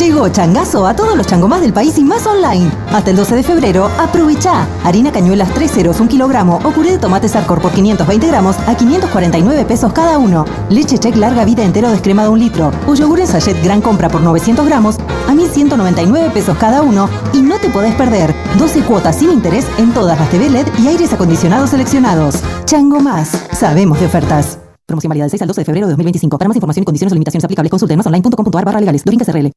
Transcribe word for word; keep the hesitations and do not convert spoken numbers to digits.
Llegó Changazo a todos los changomás del país y más online. Hasta el doce de febrero, aprovecha. Harina Cañuelas tres ceros, un kilogramo o puré de tomate Sarcor por quinientos veinte gramos a quinientos cuarenta y nueve pesos cada uno. Leche Check larga vida entero descremada un litro. O yogur en sachet gran compra por novecientos gramos a mil ciento noventa y nueve pesos cada uno. Y no te podés perder doce cuotas sin interés en todas las T V L E D y aires acondicionados seleccionados. Changomás. Sabemos de ofertas. Promoción válida del seis al doce de febrero de dos mil veinticinco. Para más información y condiciones o limitaciones aplicables, consulte en más online punto com punto a r barra legales. Dorinca S R L.